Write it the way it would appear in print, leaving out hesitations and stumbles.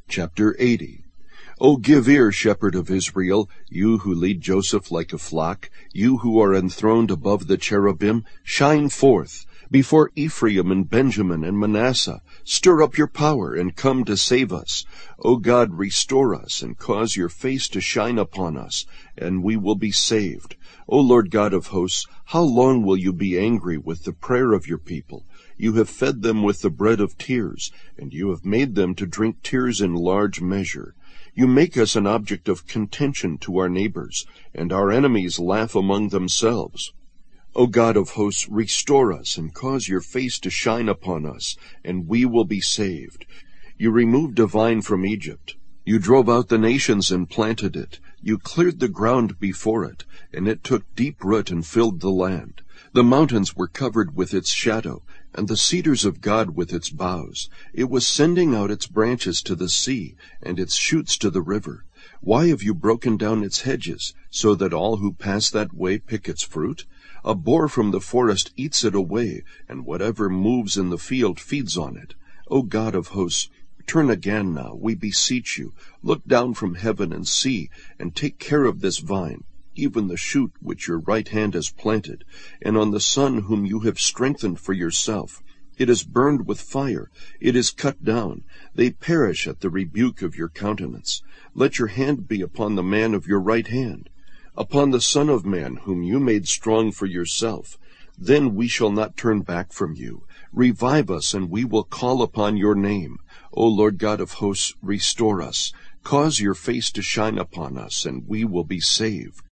Chapter 80. O give ear, shepherd of Israel, you who lead Joseph like a flock, you who are enthroned above the cherubim, shine forth. Before Ephraim and Benjamin and Manasseh, stir up your power and come to save us. O God, restore us and cause your face to shine upon us, and we will be saved. O Lord God of hosts, how long will you be angry with the prayer of your people? You have fed them with the bread of tears, and you have made them to drink tears in large measure. You make us an object of contention to our neighbors, and our enemies laugh among themselves. O God of hosts, restore us and cause your face to shine upon us, and we will be saved. You removed a vine from Egypt. You drove out the nations and planted it. You cleared the ground before it, and it took deep root and filled the land. The mountains were covered with its shadow, and the cedars of God with its boughs. It was sending out its branches to the sea, and its shoots to the river. Why have you broken down its hedges, so that all who pass that way pick its fruit? A boar from the forest eats it away, and whatever moves in the field feeds on it. O God of hosts, turn again now, we beseech you. Look down from heaven and see, and take care of this vine, even the shoot which your right hand has planted, and on the son whom you have strengthened for yourself. It is burned with fire, it is cut down. They perish at the rebuke of your countenance. Let your hand be upon the man of your right hand, upon the Son of Man whom you made strong for yourself. Then we shall not turn back from you. Revive us, and we will call upon your name. O Lord God of hosts, restore us. Cause your face to shine upon us, and we will be saved.